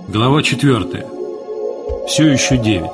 Глава 4. Все еще 9.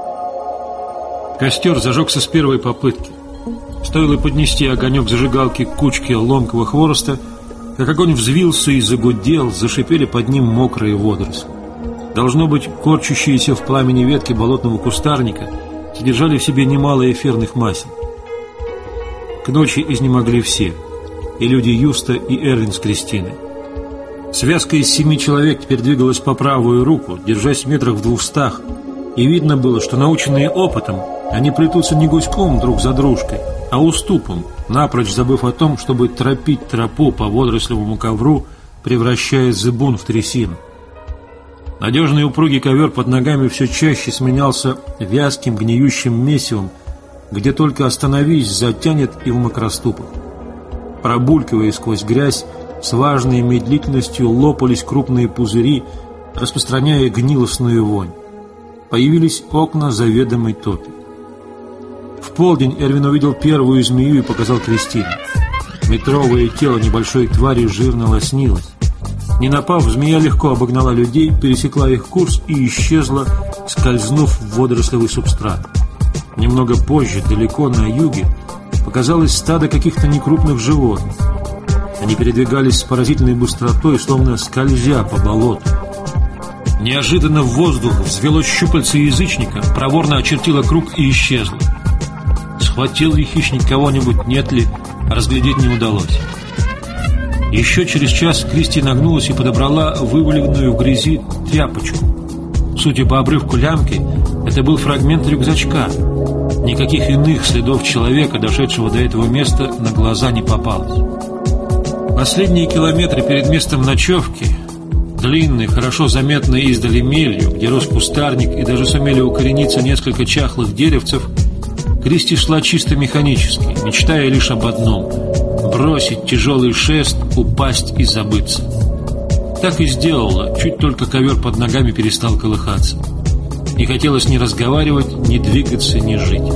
Костер зажегся с первой попытки. Стоило поднести огонек зажигалки к кучке ломкого хвороста, как огонь взвился и загудел, зашипели под ним мокрые водоросли. Должно быть, корчащиеся в пламени ветки болотного кустарника содержали в себе немало эфирных масел. К ночи изнемогли все, и люди Юста, и Эрвин с Кристиной. Связка из 7 человек теперь двигалась по правую руку, держась метрах в 200, и видно было, что, наученные опытом, они плетутся не гуськом друг за дружкой, а уступом, напрочь забыв о том, чтобы торопить тропу по водорослевому ковру, превращая зыбун в трясину. Надежный упругий ковер под ногами все чаще сменялся вязким гниющим месивом, где только остановись, затянет и в макроступах. Пробулькивая сквозь грязь, с важной медлительностью лопались крупные пузыри, распространяя гнилостную вонь. Появились окна заведомой топи. В полдень Эрвин увидел первую змею и показал Кристине. Метровое тело небольшой твари жирно лоснилось. Не напав, змея легко обогнала людей, пересекла их курс и исчезла, скользнув в водорослевый субстрат. Немного позже, далеко на юге, показалось стадо каких-то некрупных животных. Они передвигались с поразительной быстротой, словно скользя по болоту. Неожиданно в воздух взвелось щупальце язычника, проворно очертило круг и исчезло. Схватил ли хищник кого-нибудь, нет ли, разглядеть не удалось. Еще через час Кристи нагнулась и подобрала вываленную в грязи тряпочку. Судя по обрывку лямки, это был фрагмент рюкзачка. Никаких иных следов человека, дошедшего до этого места, на глаза не попалось. Последние километры перед местом ночевки, длинной, хорошо заметной издали мелью, где рос кустарник и даже сумели укорениться несколько чахлых деревцев, Кристи шла чисто механически, мечтая лишь об одном — бросить тяжелый шест, упасть и забыться. Так и сделала, чуть только ковер под ногами перестал колыхаться. Не хотелось ни разговаривать, ни двигаться, ни жить.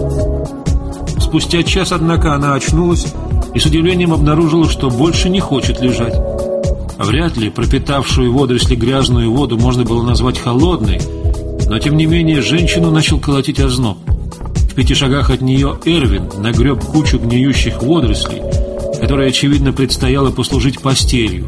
Спустя час, однако, она очнулась и с удивлением обнаружила, что больше не хочет лежать. Вряд ли пропитавшую водоросли грязную воду можно было назвать холодной, но тем не менее женщину начал колотить озноб. В 5 шагах от нее Эрвин нагреб кучу гниющих водорослей, которой, очевидно, предстояло послужить постелью.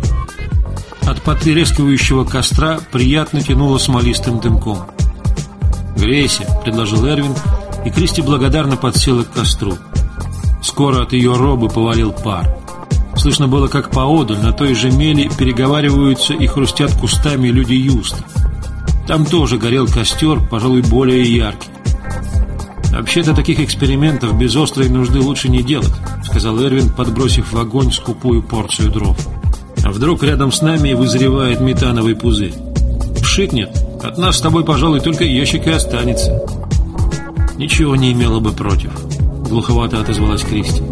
От потрескивающего костра приятно тянуло смолистым дымком. «Грейся», — предложил Эрвин, и Кристи благодарно подсела к костру. Скоро от ее робы повалил пар. Слышно было, как поодаль на той же мели переговариваются и хрустят кустами люди Юста. Там тоже горел костер, пожалуй, более яркий. «Вообще-то таких экспериментов без острой нужды лучше не делать», — сказал Эрвин, подбросив в огонь скупую порцию дров. «А вдруг рядом с нами вызревает метановый пузырь? Пшикнет, от нас с тобой, пожалуй, только ящик и останется». «Ничего не имела бы против», — глуховато отозвалась Кристи.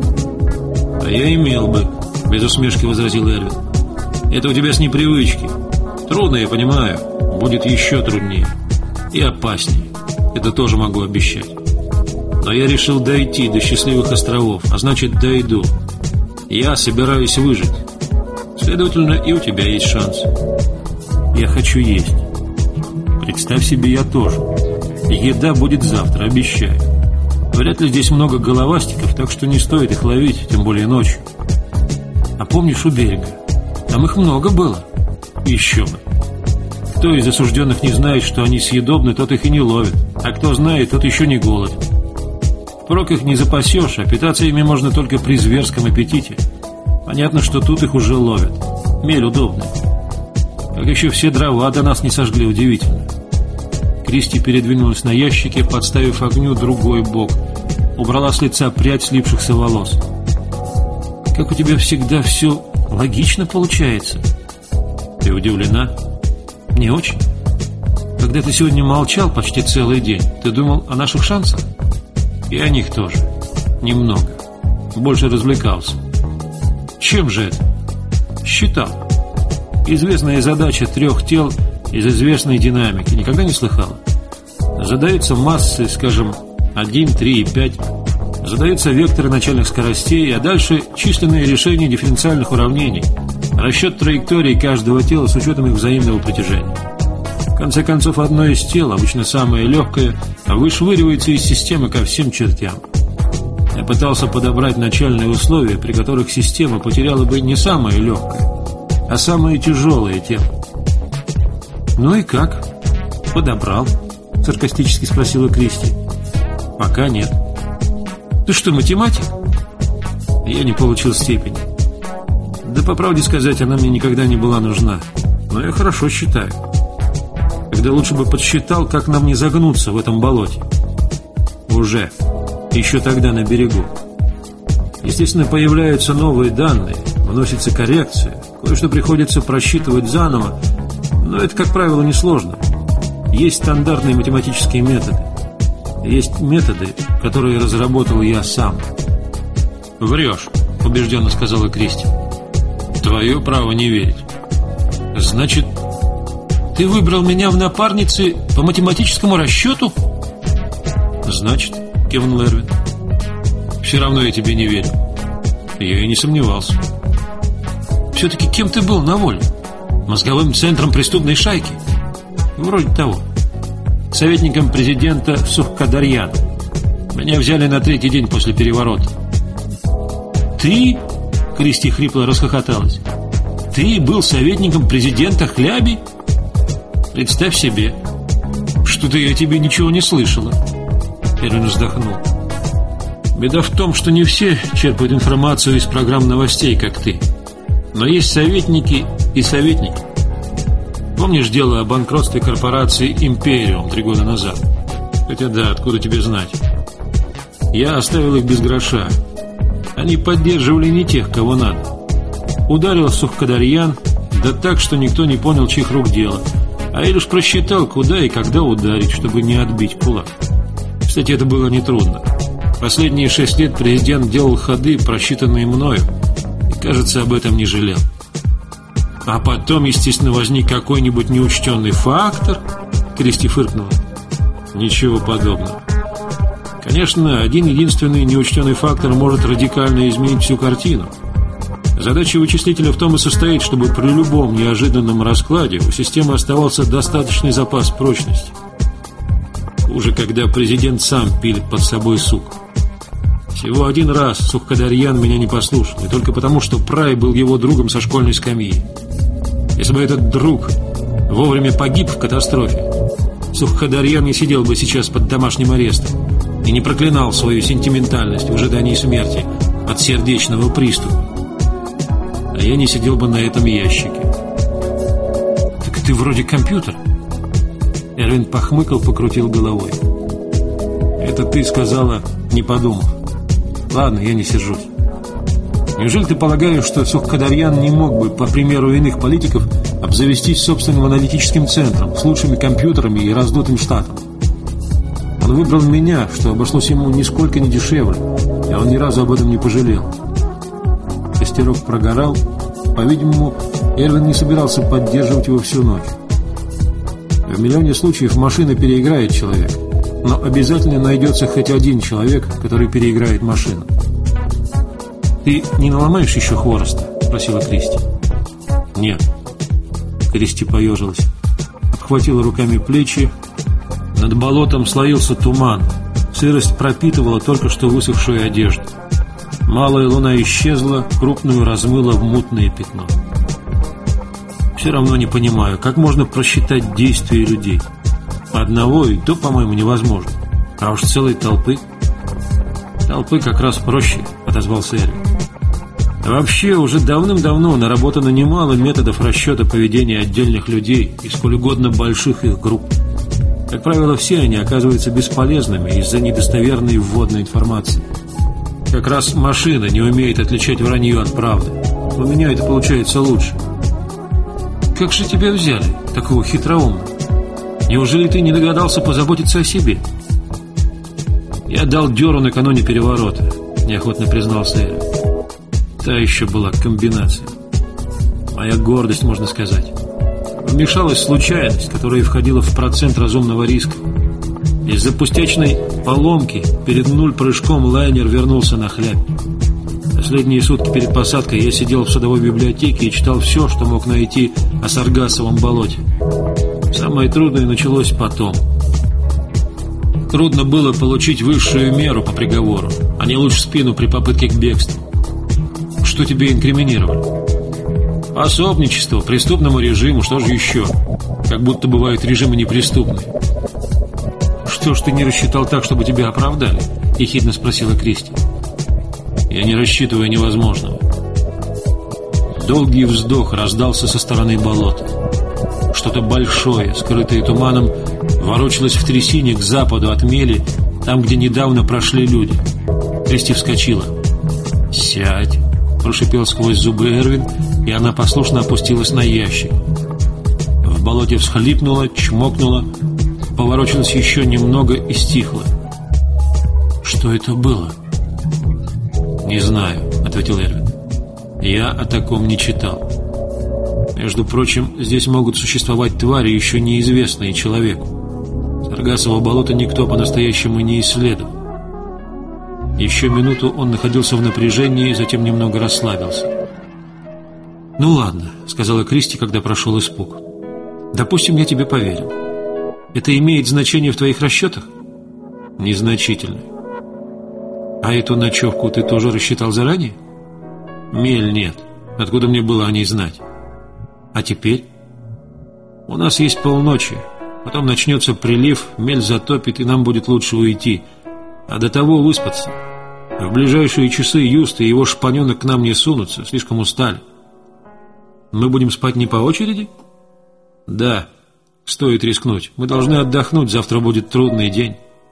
«А я имел бы», — без усмешки возразил Эрвин. «Это у тебя с непривычки. Трудно, я понимаю, будет еще труднее. И опаснее, это тоже могу обещать. Но я решил дойти до счастливых островов, а значит, дойду. Я собираюсь выжить. Следовательно, и у тебя есть шанс. Я хочу есть. Представь себе, я тоже. Еда будет завтра, обещаю. Вряд ли здесь много головастиков, так что не стоит их ловить, тем более ночью. А помнишь у берега? Там их много было. Еще бы. Кто из осужденных не знает, что они съедобны, тот их и не ловит. А кто знает, тот еще не голоден. Впрок их не запасешь, а питаться ими можно только при зверском аппетите. Понятно, что тут их уже ловят. Мель удобная. Как еще все дрова до нас не сожгли, удивительно. Кристи передвинулась на ящике, подставив огню другой бок. Убрала с лица прядь слипшихся волос. «Как у тебя всегда все логично получается». «Ты удивлена?» «Не очень. Когда ты сегодня молчал почти целый день, ты думал о наших шансах?» «И о них тоже. Немного. Больше развлекался». «Чем же это?» «Считал. Известная задача 3 тел из известной динамики. Никогда не слыхала? Задаются массы, скажем, 1, 3 и 5. Задаются векторы начальных скоростей, а дальше численные решения дифференциальных уравнений. Расчет траектории каждого тела с учетом их взаимного притяжения. В конце концов, одно из тел, обычно самое легкое, вышвыривается из системы ко всем чертям. Я пытался подобрать начальные условия, при которых система потеряла бы не самое легкое, а самое тяжелое тело. «Ну и как? Подобрал?» — саркастически спросила Кристи. «Пока нет». «Ты что, математик?» Я не получил степень. Да, по правде сказать, она мне никогда не была нужна. Но я хорошо считаю. Тогда лучше бы подсчитал, как нам не загнуться в этом болоте. Уже. Еще тогда на берегу. Естественно, появляются новые данные, вносится коррекция, кое-что приходится просчитывать заново, но это, как правило, несложно. Есть стандартные математические методы. Есть методы, которые разработал я сам. «Врешь», — убежденно сказала Кристи. «Твое право не верить». «Значит, ты выбрал меня в напарнице по математическому расчету?» «Значит», — кивнул Эрвин. «Все равно я тебе не верю». Я и не сомневался. «Все-таки кем ты был на воле? Мозговым центром преступной шайки?» «Вроде того. Советником президента Сухкадарьяна. Меня взяли на 3-й день после переворота». «Ты?» — Кристи хрипло расхохоталась. «Ты был советником президента Хляби? Представь себе. Что-то я о тебе ничего не слышала». Эрвин вздохнул. «Беда в том, что не все черпают информацию из программ новостей, как ты. Но есть советники и советники. Помнишь дело о банкротстве корпорации «Империум» 3 года назад? Хотя да, откуда тебе знать? Я оставил их без гроша. Они поддерживали не тех, кого надо. Ударил Сухкадарьян, да так, что никто не понял, чьих рук дело. А я лишь просчитал, куда и когда ударить, чтобы не отбить кулак. Кстати, это было нетрудно. Последние 6 лет президент делал ходы, просчитанные мною, и, кажется, об этом не жалел. А потом, естественно, возник какой-нибудь неучтенный фактор. Кристи фыркнула. Ничего подобного. Конечно, один единственный неучтенный фактор может радикально изменить всю картину. Задача вычислителя в том и состоит, чтобы при любом неожиданном раскладе у системы оставался достаточный запас прочности. Хуже, когда президент сам пилит под собой сук. Всего один раз Сухкадарьян меня не послушал, и только потому, что Прай был его другом со школьной скамьи. Если бы этот друг вовремя погиб в катастрофе, Сухкадарьян не сидел бы сейчас под домашним арестом и не проклинал свою сентиментальность в ожидании смерти от сердечного приступа. А я не сидел бы на этом ящике. «Так ты вроде компьютер?» Эрвин похмыкал, покрутил головой. «Это ты сказала, не подумав. Ладно, я не сержусь. Неужели ты полагаешь, что Сухкадарьян не мог бы, по примеру иных политиков, обзавестись собственным аналитическим центром с лучшими компьютерами и раздутым штатом? Он выбрал меня, что обошлось ему нисколько не дешевле, и он ни разу об этом не пожалел». Костерок прогорал. По-видимому, Эрвин не собирался поддерживать его всю ночь. В миллионе случаев машина переиграет человека, но обязательно найдется хоть один человек, который переиграет машину. «Ты не наломаешь еще хвороста?» — спросила Кристи. «Нет». Кристи поежилась, обхватила руками плечи. Над болотом слоился туман. Сырость пропитывала только что высохшую одежду. Малая луна исчезла, крупную размыла в мутное пятно. Все равно не понимаю, как можно просчитать действия людей. Одного и то, по-моему, невозможно. А уж целой толпы. Толпы как раз проще, отозвался Эрвин. Вообще, уже давным-давно наработано немало методов расчета поведения отдельных людей и сколь угодно больших их групп. Как правило, все они оказываются бесполезными из-за недостоверной вводной информации. Как раз машина не умеет отличать вранье от правды. У меня это получается лучше. Как же тебя взяли, такого хитроумного? Неужели ты не догадался позаботиться о себе? Я дал дёру накануне переворота, неохотно признался я. Та еще была комбинация. Моя гордость, можно сказать. Вмешалась случайность, которая входила в процент разумного риска. Из-за пустячной поломки перед 0 прыжком лайнер вернулся на Хлябь. Последние сутки перед посадкой я сидел в судовой библиотеке и читал все, что мог найти о Саргассовом болоте. Самое трудное началось потом. Трудно было получить высшую меру по приговору, а не лучше спину при попытке к бегству. Что тебе инкриминировали? Пособничество, преступному режиму, что же еще? Как будто бывают режимы неприступные. Что ж ты не рассчитал так, чтобы тебя оправдали? Ехидно спросила Кристи. Я не рассчитываю невозможного. Долгий вздох раздался со стороны болота. Что-то большое, скрытое туманом, ворочалось в трясине к западу от мели, там, где недавно прошли люди. Кристи вскочила. «Сядь!» – прошипел сквозь зубы Эрвин, и она послушно опустилась на ящик. В болоте всхлипнула, чмокнула, поворочилась еще немного и стихла. «Что это было?» «Не знаю», — ответил Эрвин. «Я о таком не читал. Между прочим, здесь могут существовать твари, еще неизвестные человеку. Саргассово болото никто по-настоящему не исследовал». Еще минуту он находился в напряжении, затем немного расслабился. «Ну ладно», — сказала Кристи, когда прошел испуг. «Допустим, я тебе поверил. Это имеет значение в твоих расчетах?» «Незначительно». «А эту ночевку ты тоже рассчитал заранее?» «Мель нет. Откуда мне было о ней знать?» «А теперь?» «У нас есть полночи. Потом начнется прилив, мель затопит, и нам будет лучше уйти. А до того выспаться. В ближайшие часы Юст и его шпаненок к нам не сунутся, слишком устали». «Мы будем спать не по очереди?» «Да. Стоит рискнуть. Мы должны отдохнуть, завтра будет трудный день».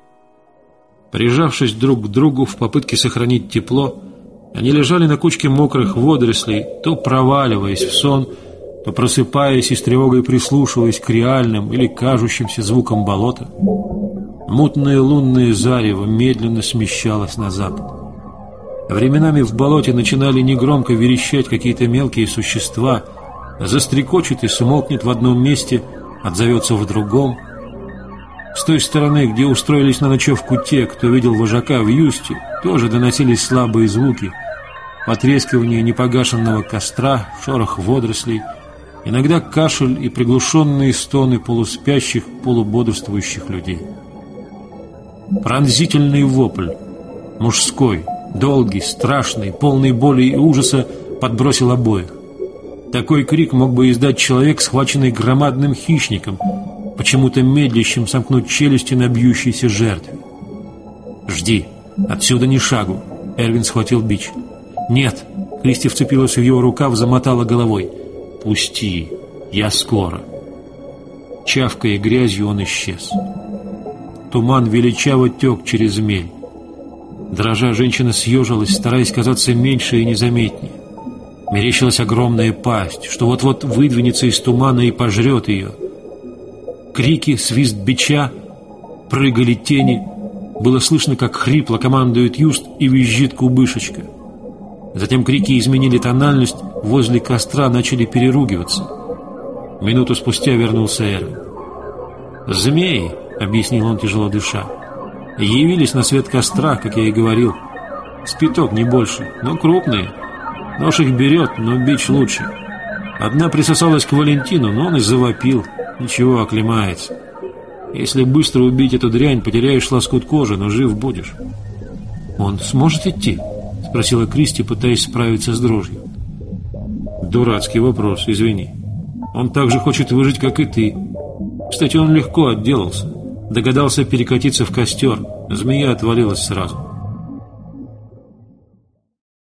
Прижавшись друг к другу в попытке сохранить тепло, они лежали на кучке мокрых водорослей, то проваливаясь в сон, то просыпаясь и с тревогой прислушиваясь к реальным или кажущимся звукам болота. Мутное лунное зарево медленно смещалось на запад. Временами в болоте начинали негромко верещать какие-то мелкие существа, застрекочет и смолкнет в одном месте, отзовется в другом. С той стороны, где устроились на ночевку те, кто видел вожака в Юсте, тоже доносились слабые звуки: потрескивание непогашенного костра, шорох водорослей, иногда кашель и приглушенные стоны полуспящих, полубодрствующих людей. Пронзительный вопль, мужской, долгий, страшный, полный боли и ужаса, подбросил обоих. Такой крик мог бы издать человек, схваченный громадным хищником, почему-то медлящим сомкнуть челюсти на бьющейся жертве. «Жди! Отсюда ни шагу!» Эрвин схватил бич. «Нет!» Кристи вцепилась в его рукав, замотала головой. «Пусти! Я скоро!» Чавкая грязью, он исчез. Туман величаво тек через мель. Дрожа, женщина съежилась, стараясь казаться меньше и незаметнее. Мерещилась огромная пасть, что вот-вот выдвинется из тумана и пожрет ее. Крики, свист бича, прыгали тени. Было слышно, как хрипло командует Юст и визжит кубышечка. Затем крики изменили тональность, возле костра начали переругиваться. Минуту спустя вернулся Эрвин. «Змеи», — объяснил он, тяжело дыша, — «явились на свет костра, как я и говорил. С пяток, не больше, но крупные. Нож их берет, но бич лучше. Одна присосалась к Валентину, но он и завопил. Ничего, оклемается. Если быстро убить эту дрянь, потеряешь лоскут кожи, но жив будешь». «Он сможет идти?» — спросила Кристи, пытаясь справиться с дрожью. «Дурацкий вопрос, извини. Он так же хочет выжить, как и ты. Кстати, он легко отделался. Догадался перекатиться в костер. Змея отвалилась сразу».